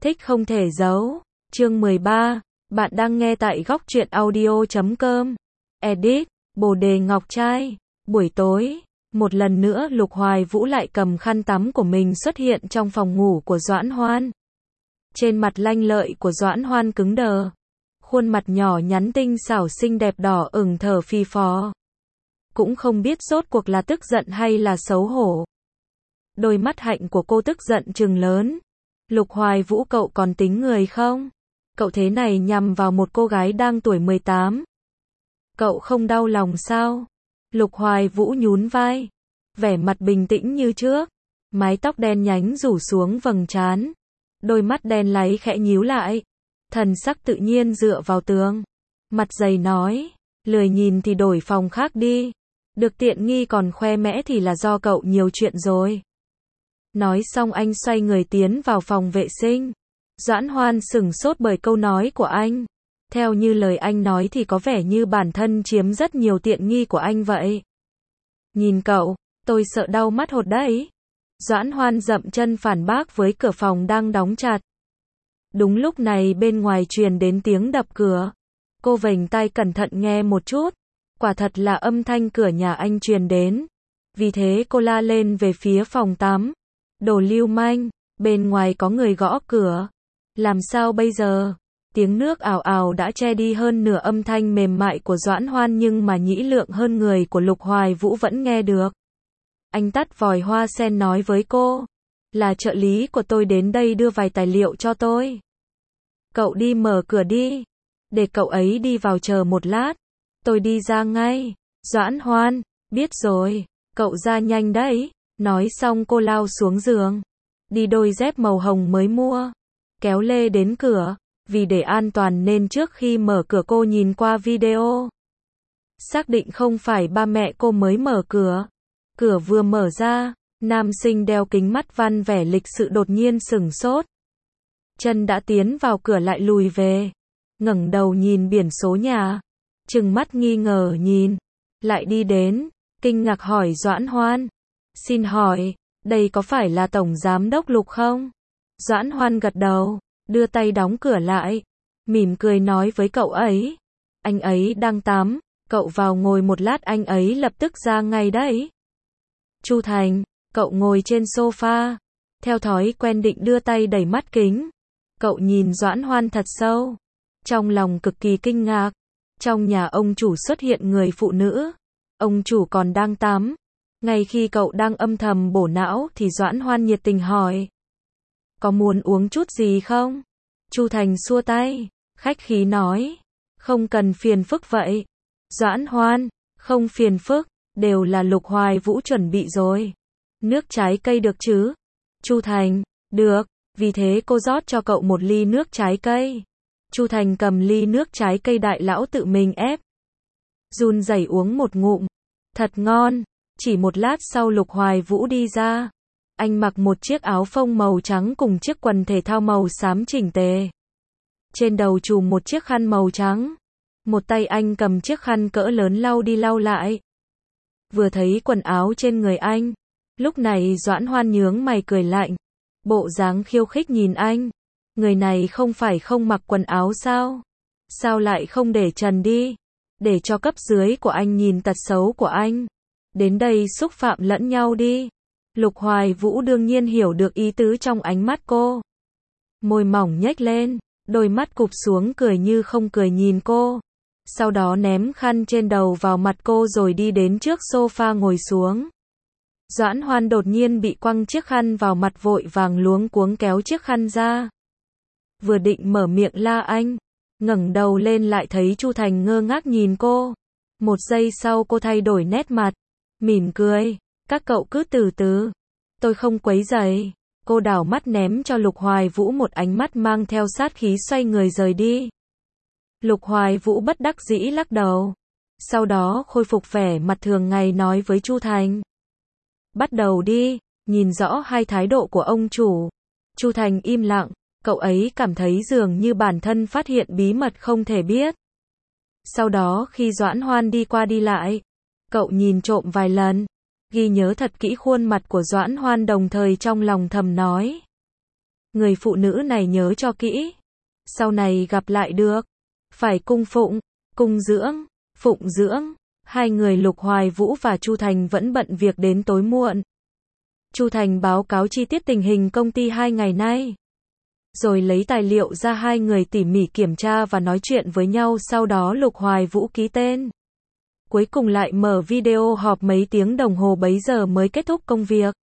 Thích không thể giấu. Chương 13. Bạn đang nghe tại góc truyện audio.com. Edit. Bồ đề ngọc trai. Buổi tối, một lần nữa Lục Hoài Vũ lại cầm khăn tắm của mình xuất hiện trong phòng ngủ của Doãn Hoan. Trên mặt lanh lợi của Doãn Hoan cứng đờ. Khuôn mặt nhỏ nhắn tinh xảo xinh đẹp đỏ ửng thở phì phò. Cũng không biết rốt cuộc là tức giận hay là xấu hổ. Đôi mắt hạnh của cô tức giận trừng lớn. Lục Hoài Vũ, cậu còn tính người không? Cậu thế này nhằm vào một cô gái đang tuổi 18. Cậu không đau lòng sao? Lục Hoài Vũ nhún vai. Vẻ mặt bình tĩnh như trước. Mái tóc đen nhánh rủ xuống vầng trán. Đôi mắt đen láy khẽ nhíu lại. Thần sắc tự nhiên dựa vào tường. Mặt dày nói. Lười nhìn thì đổi phòng khác đi. Được tiện nghi còn khoe mẽ thì là do cậu nhiều chuyện rồi. Nói xong anh xoay người tiến vào phòng vệ sinh. Doãn Hoan sửng sốt bởi câu nói của anh. Theo như lời anh nói thì có vẻ như bản thân chiếm rất nhiều tiện nghi của anh vậy. Nhìn cậu, tôi sợ đau mắt hột đấy. Doãn Hoan dậm chân phản bác với cửa phòng đang đóng chặt. Đúng lúc này bên ngoài truyền đến tiếng đập cửa. Cô vểnh tai cẩn thận nghe một chút. Quả thật là âm thanh cửa nhà anh truyền đến. Vì thế cô la lên về phía phòng tắm. Đồ lưu manh, bên ngoài có người gõ cửa. Làm sao bây giờ? Tiếng nước ào ào đã che đi hơn nửa âm thanh mềm mại của Doãn Hoan, nhưng mà nhĩ lượng hơn người của Lục Hoài Vũ vẫn nghe được. Anh tắt vòi hoa sen nói với cô. Là trợ lý của tôi đến đây đưa vài tài liệu cho tôi. Cậu đi mở cửa đi. Để cậu ấy đi vào chờ một lát. Tôi đi ra ngay. Doãn Hoan, biết rồi. Cậu ra nhanh đấy. Nói xong cô lao xuống giường. Đi đôi dép màu hồng mới mua. Kéo lê đến cửa. Vì để an toàn nên trước khi mở cửa cô nhìn qua video. Xác định không phải ba mẹ cô mới mở cửa. Cửa vừa mở ra, nam sinh đeo kính mắt văn vẻ lịch sự đột nhiên sửng sốt. Chân đã tiến vào cửa lại lùi về. Ngẩng đầu nhìn biển số nhà. Trừng mắt nghi ngờ nhìn. Lại đi đến, kinh ngạc hỏi Doãn Hoan. Xin hỏi, đây có phải là Tổng Giám đốc Lục không? Doãn Hoan gật đầu, đưa tay đóng cửa lại. Mỉm cười nói với cậu ấy. Anh ấy đang tắm, cậu vào ngồi một lát anh ấy lập tức ra ngay đấy. Chu Thành, cậu ngồi trên sofa. Theo thói quen định đưa tay đẩy mắt kính. Cậu nhìn Doãn Hoan thật sâu. Trong lòng cực kỳ kinh ngạc. Trong nhà ông chủ xuất hiện người phụ nữ. Ông chủ còn đang tắm. Ngay khi cậu đang âm thầm bổ não thì Doãn Hoan nhiệt tình hỏi. Có muốn uống chút gì không? Chu Thành xua tay, khách khí nói. Không cần phiền phức vậy. Doãn Hoan, không phiền phức, đều là Lục Hoài Vũ chuẩn bị rồi. Nước trái cây được chứ? Chu Thành, được, vì thế cô rót cho cậu một ly nước trái cây. Chu Thành cầm ly nước trái cây đại lão tự mình ép. Run rẩy uống một ngụm. Thật ngon. Chỉ một lát sau Lục Hoài Vũ đi ra. Anh mặc một chiếc áo phông màu trắng cùng chiếc quần thể thao màu xám chỉnh tề. Trên đầu trùm một chiếc khăn màu trắng. Một tay anh cầm chiếc khăn cỡ lớn lau đi lau lại. Vừa thấy quần áo trên người anh. Lúc này Doãn Hoan nhướng mày cười lạnh. Bộ dáng khiêu khích nhìn anh. Người này không phải không mặc quần áo sao? Sao lại không để trần đi? Để cho cấp dưới của anh nhìn tật xấu của anh. Đến đây xúc phạm lẫn nhau đi. Lục Hoài Vũ đương nhiên hiểu được ý tứ trong ánh mắt cô. Môi mỏng nhếch lên, đôi mắt cụp xuống cười như không cười nhìn cô. Sau đó ném khăn trên đầu vào mặt cô rồi đi đến trước sofa ngồi xuống. Doãn Hoan đột nhiên bị quăng chiếc khăn vào mặt vội vàng luống cuống kéo chiếc khăn ra. Vừa định mở miệng la anh, ngẩng đầu lên lại thấy Chu Thành ngơ ngác nhìn cô. Một giây sau cô thay đổi nét mặt, mỉm cười. Các cậu cứ từ từ. Tôi không quấy rầy. Cô đảo mắt ném cho Lục Hoài Vũ một ánh mắt mang theo sát khí xoay người rời đi. Lục Hoài Vũ bất đắc dĩ lắc đầu. Sau đó khôi phục vẻ mặt thường ngày nói với Chu Thành. Bắt đầu đi, nhìn rõ hai thái độ của ông chủ. Chu Thành im lặng, cậu ấy cảm thấy dường như bản thân phát hiện bí mật không thể biết. Sau đó khi Doãn Hoan đi qua đi lại, cậu nhìn trộm vài lần. Ghi nhớ thật kỹ khuôn mặt của Doãn Hoan đồng thời trong lòng thầm nói. Người phụ nữ này nhớ cho kỹ. Sau này gặp lại được. Phải cung phụng, cung dưỡng, phụng dưỡng. Hai người Lục Hoài Vũ và Chu Thành vẫn bận việc đến tối muộn. Chu Thành báo cáo chi tiết tình hình công ty 2 ngày nay. Rồi lấy tài liệu ra, hai người tỉ mỉ kiểm tra và nói chuyện với nhau, sau đó Lục Hoài Vũ ký tên. Cuối cùng lại mở video họp mấy tiếng đồng hồ, bấy giờ mới kết thúc công việc.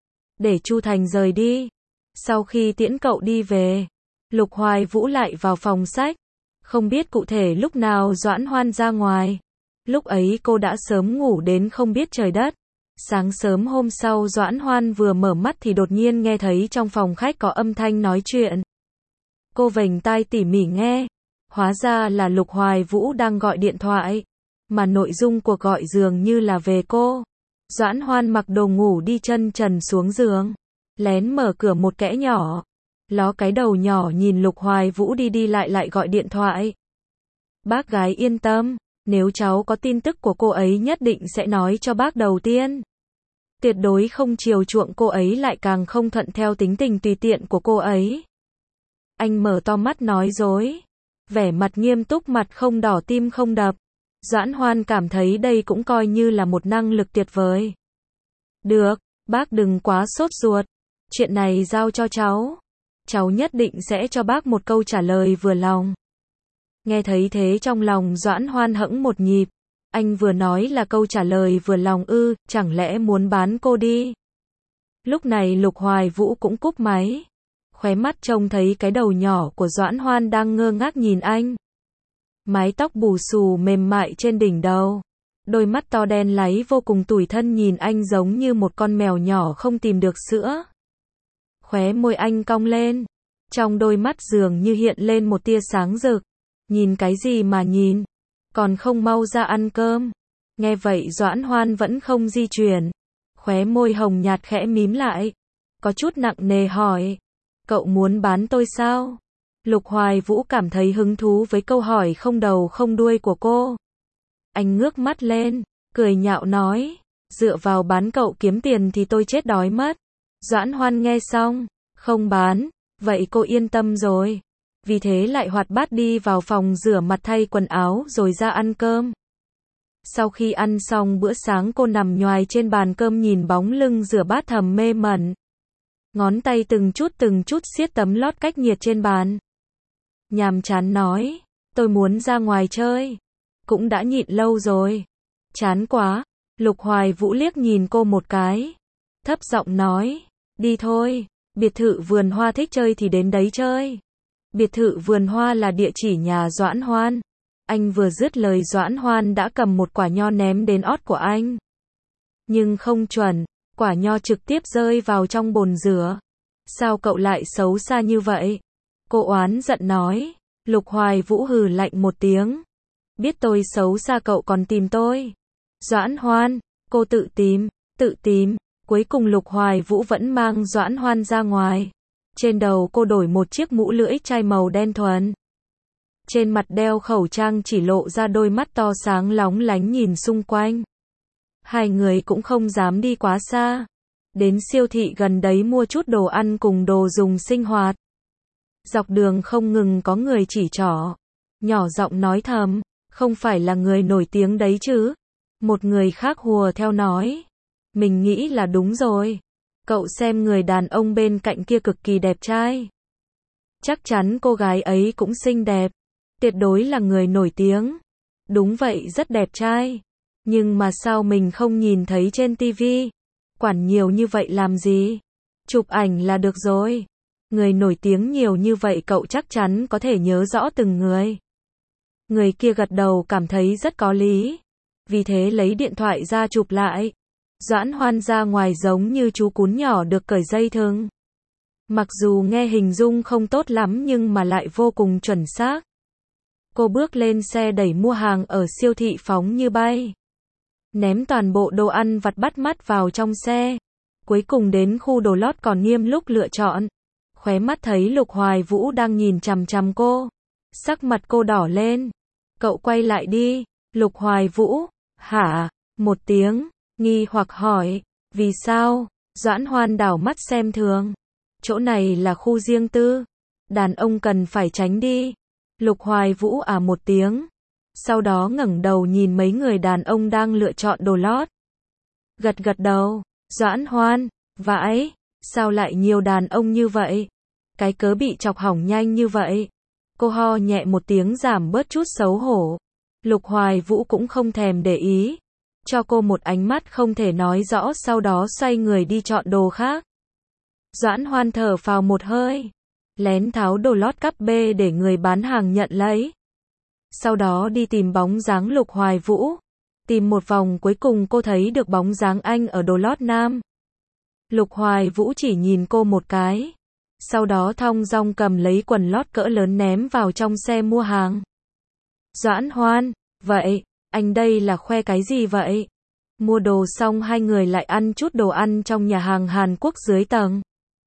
Để Chu Thành rời đi. Sau khi tiễn cậu đi về, Lục Hoài Vũ lại vào phòng sách. Không biết cụ thể lúc nào Doãn Hoan ra ngoài. Lúc ấy cô đã sớm ngủ đến không biết trời đất. Sáng sớm hôm sau Doãn Hoan vừa mở mắt thì đột nhiên nghe thấy trong phòng khách có âm thanh nói chuyện. Cô vểnh tai tỉ mỉ nghe. Hóa ra là Lục Hoài Vũ đang gọi điện thoại. Mà nội dung cuộc gọi dường như là về cô. Doãn Hoan mặc đồ ngủ đi chân trần xuống giường. Lén mở cửa một kẽ nhỏ. Ló cái đầu nhỏ nhìn Lục Hoài Vũ đi đi lại gọi điện thoại. Bác gái yên tâm. Nếu cháu có tin tức của cô ấy nhất định sẽ nói cho bác đầu tiên. Tuyệt đối không chiều chuộng cô ấy, lại càng không thuận theo tính tình tùy tiện của cô ấy. Anh mở to mắt nói dối. Vẻ mặt nghiêm túc, mặt không đỏ tim không đập. Doãn Hoan cảm thấy đây cũng coi như là một năng lực tuyệt vời. Được, bác đừng quá sốt ruột. Chuyện này giao cho cháu. Cháu nhất định sẽ cho bác một câu trả lời vừa lòng. Nghe thấy thế trong lòng Doãn Hoan hẫng một nhịp. Anh vừa nói là câu trả lời vừa lòng ư, chẳng lẽ muốn bán cô đi? Lúc này Lục Hoài Vũ cũng cúp máy. Khóe mắt trông thấy cái đầu nhỏ của Doãn Hoan đang ngơ ngác nhìn anh. Mái tóc bù xù mềm mại trên đỉnh đầu. Đôi mắt to đen láy vô cùng tủi thân nhìn anh giống như một con mèo nhỏ không tìm được sữa. Khóe môi anh cong lên. Trong đôi mắt dường như hiện lên một tia sáng rực. Nhìn cái gì mà nhìn? Còn không mau ra ăn cơm. Nghe vậy Doãn Hoan vẫn không di chuyển. Khóe môi hồng nhạt khẽ mím lại. Có chút nặng nề hỏi. Cậu muốn bán tôi sao? Lục Hoài Vũ cảm thấy hứng thú với câu hỏi không đầu không đuôi của cô. Anh ngước mắt lên, cười nhạo nói. Dựa vào bán cậu kiếm tiền thì tôi chết đói mất. Doãn Hoan nghe xong. Không bán. Vậy cô yên tâm rồi. Vì thế lại hoạt bát đi vào phòng rửa mặt thay quần áo rồi ra ăn cơm. Sau khi ăn xong bữa sáng cô nằm nhoài trên bàn cơm nhìn bóng lưng rửa bát thầm mê mẩn. Ngón tay từng chút siết tấm lót cách nhiệt trên bàn. Nhàm chán nói, tôi muốn ra ngoài chơi. Cũng đã nhịn lâu rồi. Chán quá. Lục Hoài Vũ liếc nhìn cô một cái. Thấp giọng nói, đi thôi, biệt thự vườn hoa thích chơi thì đến đấy chơi. Biệt thự vườn hoa là địa chỉ nhà Doãn Hoan. Anh vừa dứt lời Doãn Hoan đã cầm một quả nho ném đến ót của anh. Nhưng không chuẩn, quả nho trực tiếp rơi vào trong bồn rửa. Sao cậu lại xấu xa như vậy? Cô oán giận nói. Lục Hoài Vũ hừ lạnh một tiếng. Biết tôi xấu xa cậu còn tìm tôi. Doãn Hoan, cô tự tìm. Cuối cùng Lục Hoài Vũ vẫn mang Doãn Hoan ra ngoài. Trên đầu cô đổi một chiếc mũ lưỡi chai màu đen thuần. Trên mặt đeo khẩu trang chỉ lộ ra đôi mắt to sáng lóng lánh nhìn xung quanh. Hai người cũng không dám đi quá xa. Đến siêu thị gần đấy mua chút đồ ăn cùng đồ dùng sinh hoạt. Dọc đường không ngừng có người chỉ trỏ. Nhỏ giọng nói thầm, không phải là người nổi tiếng đấy chứ. Một người khác hùa theo nói. Mình nghĩ là đúng rồi. Cậu xem người đàn ông bên cạnh kia cực kỳ đẹp trai. Chắc chắn cô gái ấy cũng xinh đẹp. Tuyệt đối là người nổi tiếng. Đúng vậy, rất đẹp trai. Nhưng mà sao mình không nhìn thấy trên tivi? Quản nhiều như vậy làm gì? Chụp ảnh là được rồi. Người nổi tiếng nhiều như vậy cậu chắc chắn có thể nhớ rõ từng người. Người kia gật đầu cảm thấy rất có lý. Vì thế lấy điện thoại ra chụp lại. Doãn Hoan ra ngoài giống như chú cún nhỏ được cởi dây thừng. Mặc dù nghe hình dung không tốt lắm nhưng mà lại vô cùng chuẩn xác. Cô bước lên xe đẩy mua hàng ở siêu thị phóng như bay. Ném toàn bộ đồ ăn vặt bắt mắt vào trong xe. Cuối cùng đến khu đồ lót còn nghiêm lúc lựa chọn. Khóe mắt thấy Lục Hoài Vũ đang nhìn chằm chằm cô. Sắc mặt cô đỏ lên. Cậu quay lại đi. Lục Hoài Vũ. Hả? Một tiếng. Nghi hoặc hỏi. Vì sao? Doãn Hoan đảo mắt xem thường. chỗ này là khu riêng tư. Đàn ông cần phải tránh đi. Lục Hoài Vũ một tiếng. Sau đó ngẩng đầu nhìn mấy người đàn ông đang lựa chọn đồ lót. Gật gật đầu. Doãn Hoan, vãi, sao lại nhiều đàn ông như vậy? Cái cớ bị chọc hỏng nhanh như vậy. Cô ho nhẹ một tiếng giảm bớt chút xấu hổ. Lục Hoài Vũ cũng không thèm để ý. Cho cô một ánh mắt không thể nói rõ, sau đó xoay người đi chọn đồ khác. Doãn Hoan thở phào một hơi. Lén tháo đồ lót cắp bê để người bán hàng nhận lấy. Sau đó đi tìm bóng dáng Lục Hoài Vũ. Tìm một vòng cuối cùng cô thấy được bóng dáng anh ở đồ lót nam. Lục Hoài Vũ chỉ nhìn cô một cái. Sau đó thong dong cầm lấy quần lót cỡ lớn ném vào trong xe mua hàng. Doãn Hoan, vậy, anh đây là khoe cái gì vậy? Mua đồ xong hai người lại ăn chút đồ ăn trong nhà hàng Hàn Quốc dưới tầng.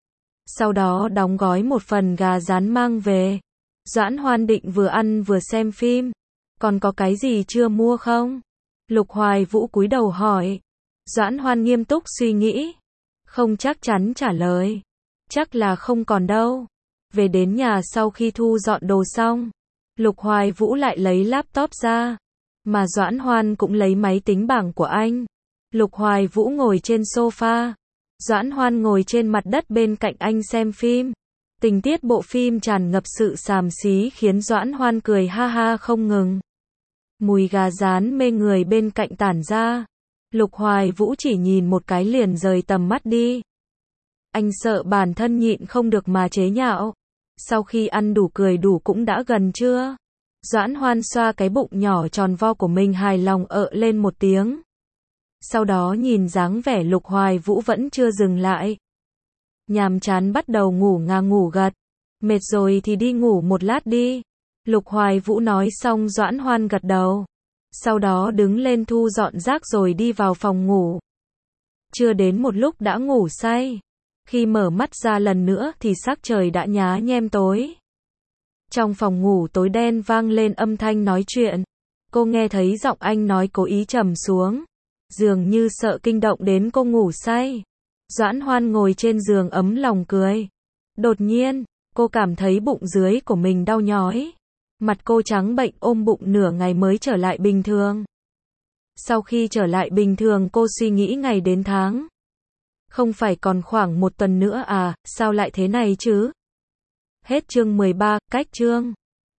Sau đó đóng gói một phần gà rán mang về. Doãn Hoan định vừa ăn vừa xem phim. Còn có cái gì chưa mua không? Lục Hoài Vũ cúi đầu hỏi. Doãn Hoan nghiêm túc suy nghĩ. Không chắc chắn trả lời. Chắc là không còn đâu. Về đến nhà sau khi thu dọn đồ xong, Lục Hoài Vũ lại lấy laptop ra. Mà Doãn Hoan cũng lấy máy tính bảng của anh. Lục Hoài Vũ ngồi trên sofa. Doãn Hoan ngồi trên mặt đất bên cạnh anh xem phim. Tình tiết bộ phim tràn ngập sự xàm xí khiến Doãn Hoan cười ha ha không ngừng. Mùi gà rán mê người bên cạnh tản ra. Lục Hoài Vũ chỉ nhìn một cái liền rời tầm mắt đi. Anh sợ bản thân nhịn không được mà chế nhạo. Sau khi ăn đủ cười đủ cũng đã gần trưa. Doãn Hoan xoa cái bụng nhỏ tròn vo của mình hài lòng lên một tiếng. Sau đó nhìn dáng vẻ Lục Hoài Vũ vẫn chưa dừng lại. Nhàm chán bắt đầu ngủ ngủ gật. Mệt rồi thì đi ngủ một lát đi. Lục Hoài Vũ nói xong Doãn Hoan gật đầu. Sau đó đứng lên thu dọn rác rồi đi vào phòng ngủ. Chưa đến một lúc đã ngủ say. Khi mở mắt ra lần nữa thì sắc trời đã nhá nhem tối. Trong phòng ngủ tối đen vang lên âm thanh nói chuyện. Cô nghe thấy giọng anh nói cố ý trầm xuống. Dường như sợ kinh động đến cô ngủ say. Doãn Hoan ngồi trên giường ấm lòng cười. Đột nhiên, cô cảm thấy bụng dưới của mình đau nhói. Mặt cô trắng bệnh ôm bụng nửa ngày mới trở lại bình thường. Sau khi trở lại bình thường cô suy nghĩ ngày đến tháng. Không phải còn khoảng một tuần nữa à, sao lại thế này chứ? Hết chương 13, cách chương.